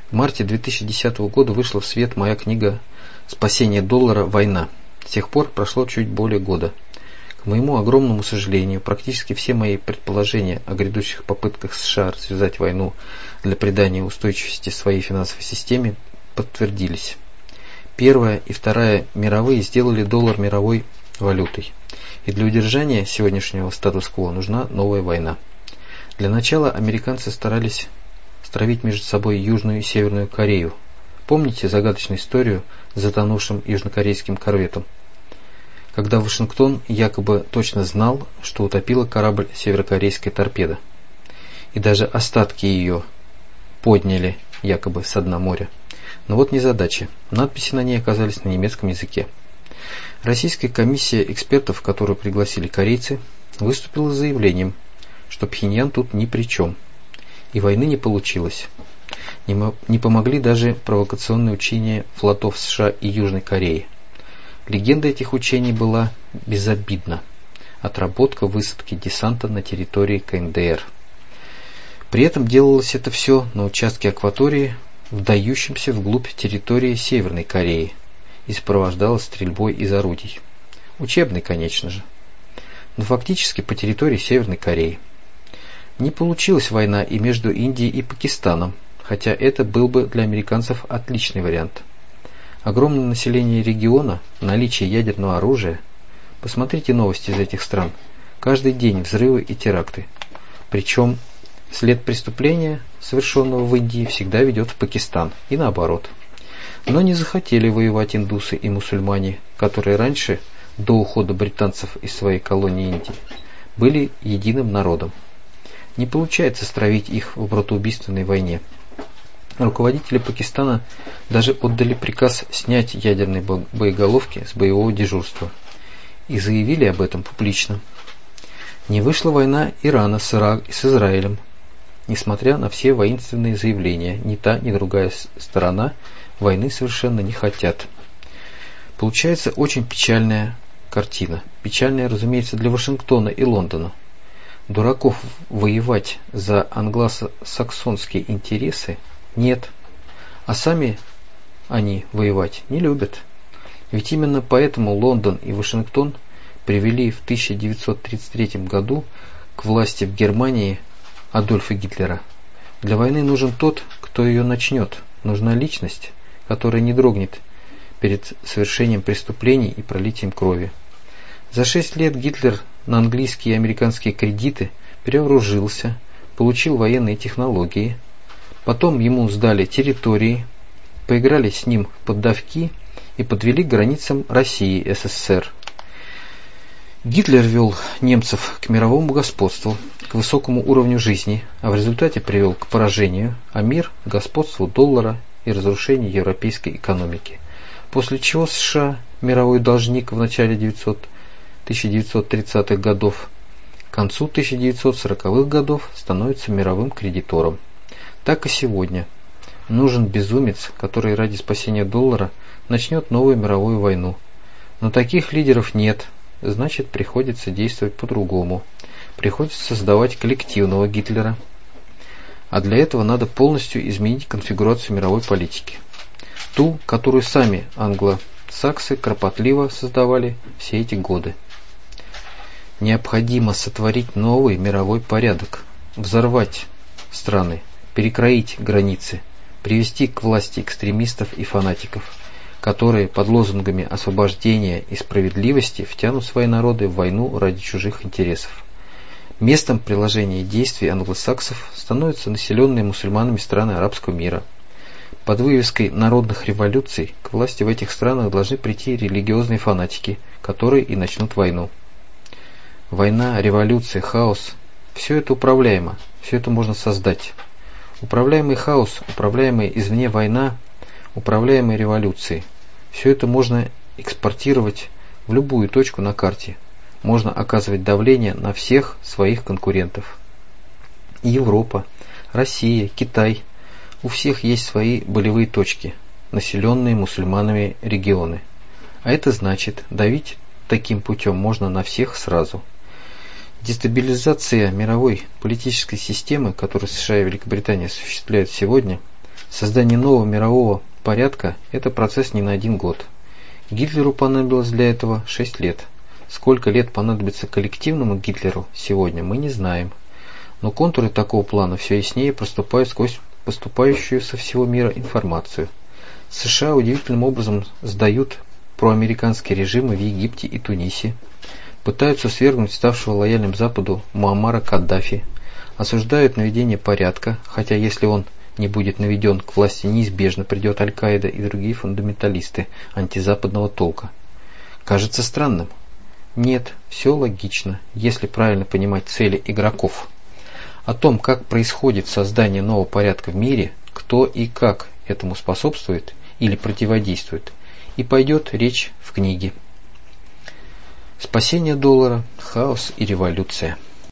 В марте 2010 года вышла в свет моя книга «Спасение доллара. Война». С тех пор прошло чуть более года. К моему огромному сожалению, практически все мои предположения о грядущих попытках США развязать войну для придания устойчивости своей финансовой системе подтвердились. Первая и Вторая мировые сделали доллар мировой валютой. И для удержания сегодняшнего статус-кво нужна новая война. Для начала американцы старались стравить между собой Южную и Северную Корею. Помните загадочную историю с затонувшим южнокорейским корветом? Когда Вашингтон якобы точно знал, что утопила корабль северокорейская торпеда. И даже остатки ее подняли якобы со дна моря. Но вот незадача. Надписи на ней оказались на немецком языке. Российская комиссия экспертов, которую пригласили корейцы, выступила с заявлением, что Пхеньян тут ни при чем. И войны не получилось. Не помогли даже провокационные учения флотов США и Южной Кореи. Легенда этих учений была безобидна. Отработка высадки десанта на территории КНДР. При этом делалось это все на участке акватории, вдающемся вглубь территории Северной Кореи, и сопровождалось стрельбой из орудий. Учебной, конечно же. Но фактически по территории Северной Кореи. Не получилась война и между Индией и Пакистаном, хотя это был бы для американцев отличный вариант. Огромное население региона, наличие ядерного оружия. Посмотрите новости из этих стран. Каждый день взрывы и теракты. Причем след преступления, совершенного в Индии, всегда ведет в Пакистан и наоборот. Но не захотели воевать индусы и мусульмане, которые раньше, до ухода британцев из своей колонии Индии, были единым народом. Не получается стравить их в братоубийственной войне. Руководители Пакистана даже отдали приказ снять ядерные боеголовки с боевого дежурства и заявили об этом публично. Не вышла война Ирана с Израилем. Несмотря на все воинственные заявления, ни та, ни другая сторона войны совершенно не хотят. Получается очень печальная картина. Печальная, разумеется, для Вашингтона и Лондона. Дураков воевать за англосаксонские интересы нет, а сами они воевать не любят. Ведь именно поэтому Лондон и Вашингтон привели в 1933 году к власти в Германии Адольфа Гитлера. Для войны нужен тот, кто ее начнет. Нужна личность, которая не дрогнет перед совершением преступлений и пролитием крови. За 6 лет Гитлер на английские и американские кредиты перевооружился, получил военные технологии. Потом ему сдали территории, поиграли с ним в поддавки и подвели к границам России и СССР. Гитлер вел немцев к мировому господству, к высокому уровню жизни, а в результате привел к поражению, а мир – к господству доллара и разрушению европейской экономики. После чего США, мировой должник в начале 1930-х годов, к концу 1940-х годов становится мировым кредитором. Так и сегодня. Нужен безумец, который ради спасения доллара начнет новую мировую войну. Но таких лидеров нет, значит приходится действовать по-другому. Приходится создавать коллективного Гитлера. А для этого надо полностью изменить конфигурацию мировой политики. Ту, которую сами англосаксы кропотливо создавали все эти годы. Необходимо сотворить новый мировой порядок, взорвать страны, перекроить границы, привести к власти экстремистов и фанатиков, которые под лозунгами освобождения и справедливости втянут свои народы в войну ради чужих интересов. Местом приложения действий англосаксов становятся населенные мусульманами страны арабского мира. Под вывеской народных революций к власти в этих странах должны прийти религиозные фанатики, которые и начнут войну. Война, революция, хаос – все это управляемо, все это можно создать. Управляемый хаос, управляемая извне война, управляемые революции – все это можно экспортировать в любую точку на карте. Можно оказывать давление на всех своих конкурентов. Европа, Россия, Китай – у всех есть свои болевые точки, населенные мусульманами регионы. А это значит, давить таким путем можно на всех сразу. Дестабилизация мировой политической системы, которую США и Великобритания осуществляют сегодня, Создание нового мирового порядка – это процесс не на 1 год. Гитлеру понадобилось для этого 6 лет. Сколько лет понадобится коллективному Гитлеру сегодня, мы не знаем. Но контуры такого плана все яснее проступают сквозь поступающую со всего мира информацию. США удивительным образом сдают проамериканские режимы в Египте и Тунисе, пытаются свергнуть ставшего лояльным Западу Муаммара Каддафи, осуждают наведение порядка, хотя если он не будет наведен, к власти неизбежно придет Аль-Каида и другие фундаменталисты антизападного толка. Кажется странным? Нет, все логично, если правильно понимать цели игроков. О том, как происходит создание нового порядка в мире, кто и как этому способствует или противодействует, и пойдет речь в книге. Спасение доллара, хаос и революция.